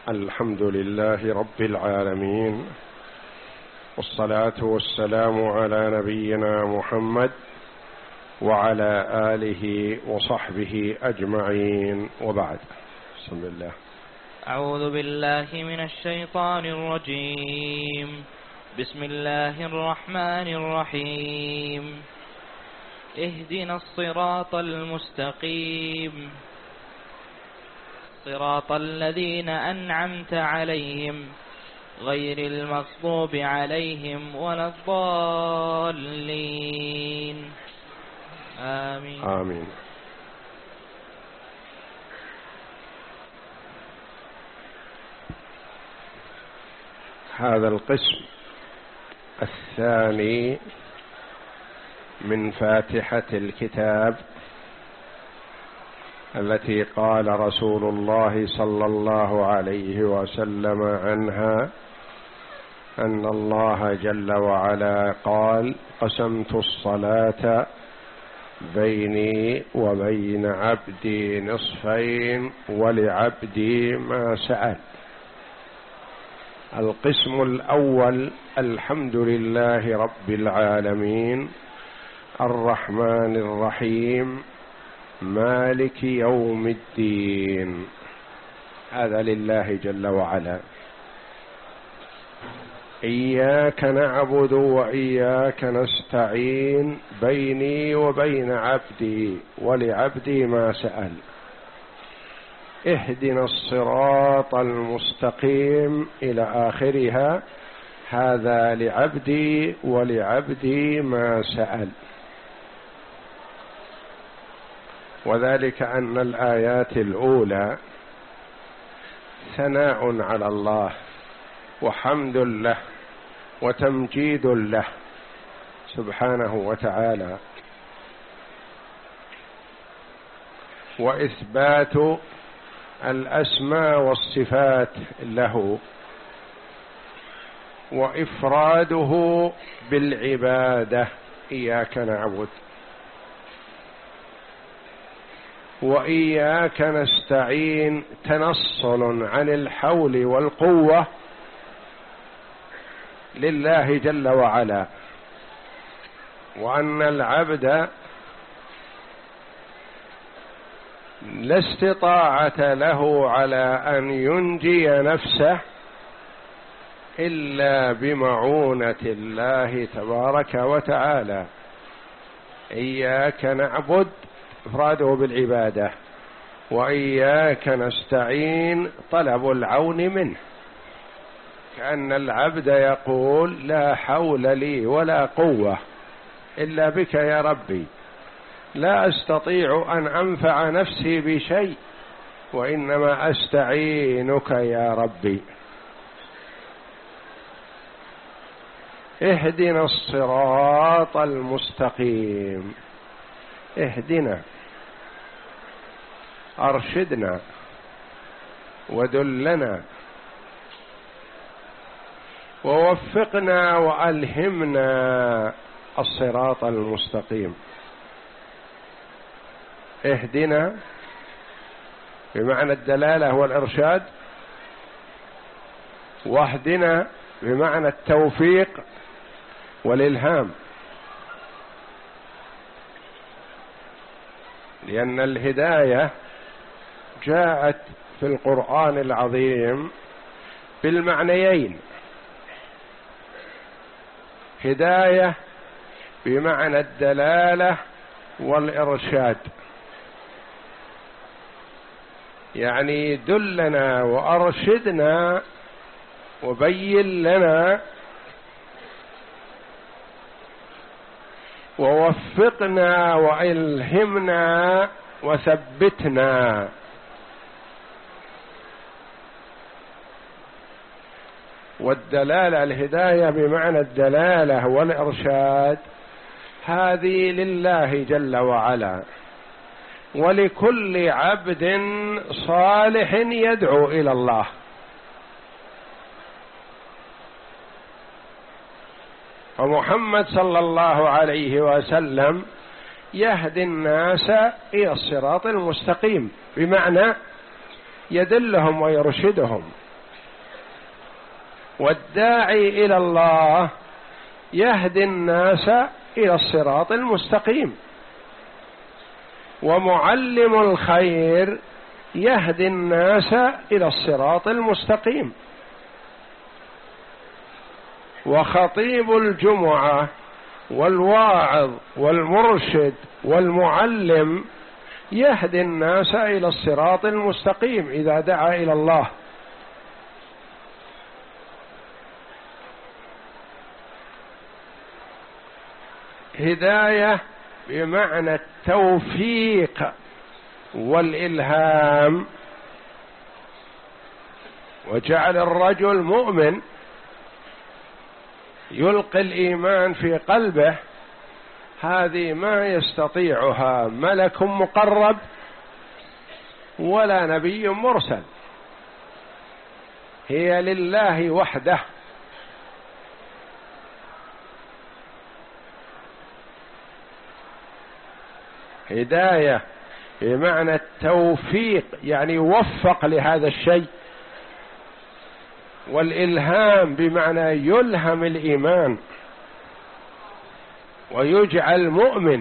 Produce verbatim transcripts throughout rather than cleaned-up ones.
الحمد لله رب العالمين، والصلاة والسلام على نبينا محمد وعلى آله وصحبه أجمعين، وبعد. بسم الله. أعوذ بالله من الشيطان الرجيم. بسم الله الرحمن الرحيم. اهدنا الصراط المستقيم صراط الذين أنعمت عليهم غير المغضوب عليهم ولا الضالين. آمين. آمين. هذا القسم الثاني من فاتحة الكتاب التي قال رسول الله صلى الله عليه وسلم عنها أن الله جل وعلا قال: قسمت الصلاة بيني وبين عبدي نصفين ولعبدي ما سأل. القسم الأول: الحمد لله رب العالمين الرحمن الرحيم مالك يوم الدين. هذا لله جل وعلا. إياك نعبد وإياك نستعين بيني وبين عبدي ولعبدي ما سأل. اهدنا الصراط المستقيم إلى آخرها. هذا لعبدي ولعبدي ما سأل. وذلك أن الآيات الأولى ثناء على الله وحمد له وتمجيد له سبحانه وتعالى، وإثبات الأسماء والصفات له، وإفراده بالعبادة. إياك نعبد وإياك نستعين، تنصل عن الحول والقوة لله جل وعلا، وأن العبد لا استطاعة له على أن ينجي نفسه إلا بمعونة الله تبارك وتعالى. إياك نعبد إفراده بالعبادة، وإياك نستعين طلب العون منه، كأن العبد يقول: لا حول لي ولا قوة إلا بك يا ربي، لا أستطيع أن أنفع نفسي بشيء، وإنما أستعينك يا ربي. اهدنا الصراط المستقيم. اهدنا، أرشدنا ودلنا ووفقنا وألهمنا الصراط المستقيم. اهدنا بمعنى الدلالة والإرشاد، واهدنا بمعنى التوفيق والإلهام، لأن الهداية جاءت في القرآن العظيم بالمعنيين: هداية بمعنى الدلالة والإرشاد، يعني دلنا وأرشدنا وبين لنا ووفقنا وإلهمنا وثبتنا. والدلالة الهداية بمعنى الدلالة والإرشاد هذه لله جل وعلا، ولكل عبد صالح يدعو إلى الله. ومحمد صلى الله عليه وسلم يهدي الناس إلى الصراط المستقيم، بمعنى يدلهم ويرشدهم والداعي إلى الله يهدي الناس إلى الصراط المستقيم، ومعلم الخير يهدي الناس إلى الصراط المستقيم، وخطيب الجمعة والواعظ والمرشد والمعلم يهدي الناس إلى الصراط المستقيم إذا دعا إلى الله. هداية بمعنى التوفيق والإلهام، وجعل الرجل مؤمن يلقي الإيمان في قلبه، هذه ما يستطيعها ملك مقرب ولا نبي مرسل، هي لله وحده. هداية بمعنى التوفيق، يعني يوفق لهذا الشيء، والإلهام بمعنى يلهم الإيمان ويجعل مؤمن،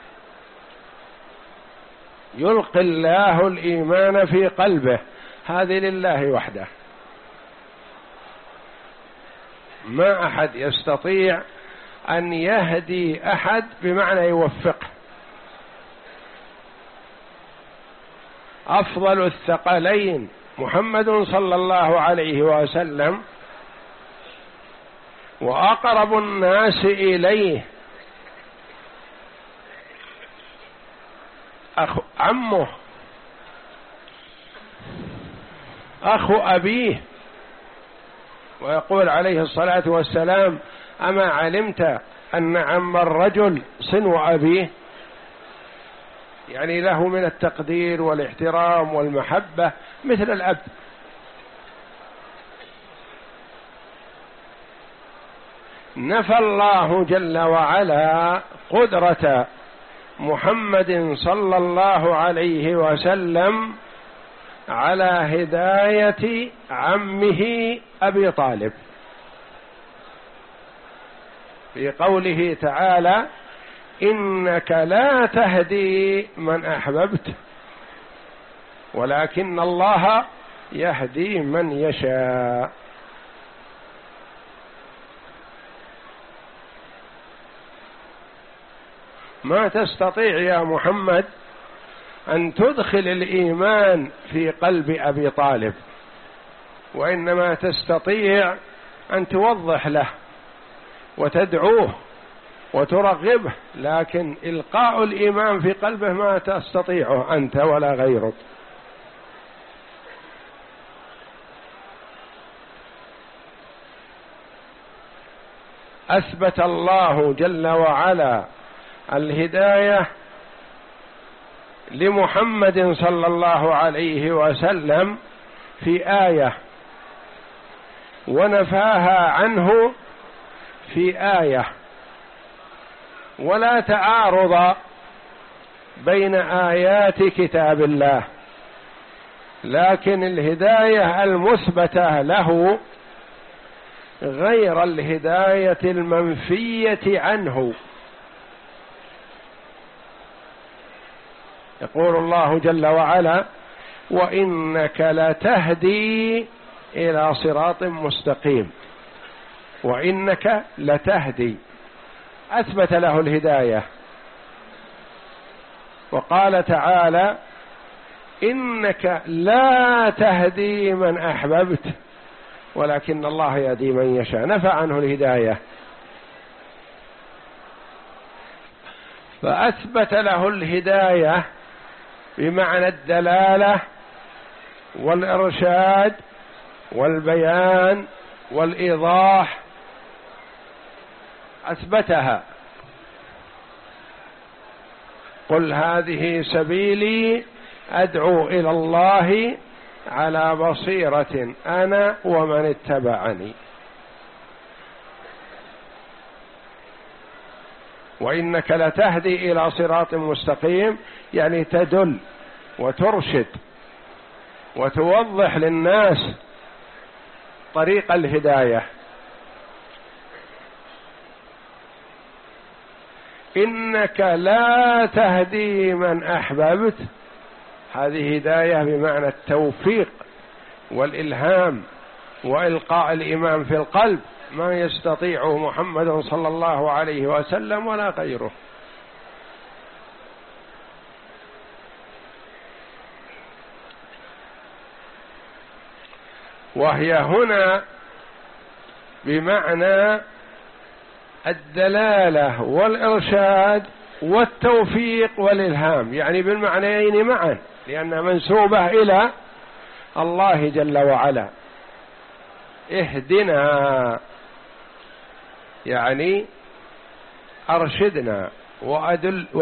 يلقي الله الإيمان في قلبه، هذه لله وحده، ما أحد يستطيع أن يهدي أحد بمعنى يوفقه. أفضل الثقلين محمد صلى الله عليه وسلم، وأقرب الناس إليه أخ عمه أخو أبيه، ويقول عليه الصلاة والسلام: أما علمت أن عم الرجل صنو أبيه؟ يعني له من التقدير والاحترام والمحبة مثل الأب. نفى الله جل وعلا قدرة محمد صلى الله عليه وسلم على هداية عمه أبي طالب في قوله تعالى: إنك لا تهدي من أحببت ولكن الله يهدي من يشاء. ما تستطيع يا محمد أن تدخل الإيمان في قلب أبي طالب، وإنما تستطيع أن توضح له وتدعوه وترغبه، لكن إلقاء الإيمان في قلبه ما تستطيعه أنت ولا غيرك. أثبت الله جل وعلا الهداية لمحمد صلى الله عليه وسلم في آية، ونفاها عنه في آية، ولا تعارض بين آيات كتاب الله، لكن الهداية المثبتة له غير الهداية المنفية عنه. يقول الله جل وعلا: وإنك لتهدي إلى صراط مستقيم. وإنك لتهدي، أثبت له الهداية. وقال تعالى: إنك لا تهدي من أحببت ولكن الله يهدي من يشاء، نفى عنه الهداية، فأثبت له الهداية بمعنى الدلالة والإرشاد والبيان والإيضاح، أثبتها. قل هذه سبيلي أدعو إلى الله على بصيرة أنا ومن اتبعني. وإنك لتهدي إلى صراط مستقيم، يعني تدل وترشد وتوضح للناس طريق الهداية. إنك لا تهدي من أحببت، هذه هداية بمعنى التوفيق والإلهام وإلقاء الإيمان في القلب، ما يستطيعه محمد صلى الله عليه وسلم ولا غيره. وهي هنا بمعنى الدلالة والإرشاد والتوفيق والإلهام، يعني بالمعنيين معا، لأنها منسوبة إلى الله جل وعلا. اهدنا يعني أرشدنا وأدل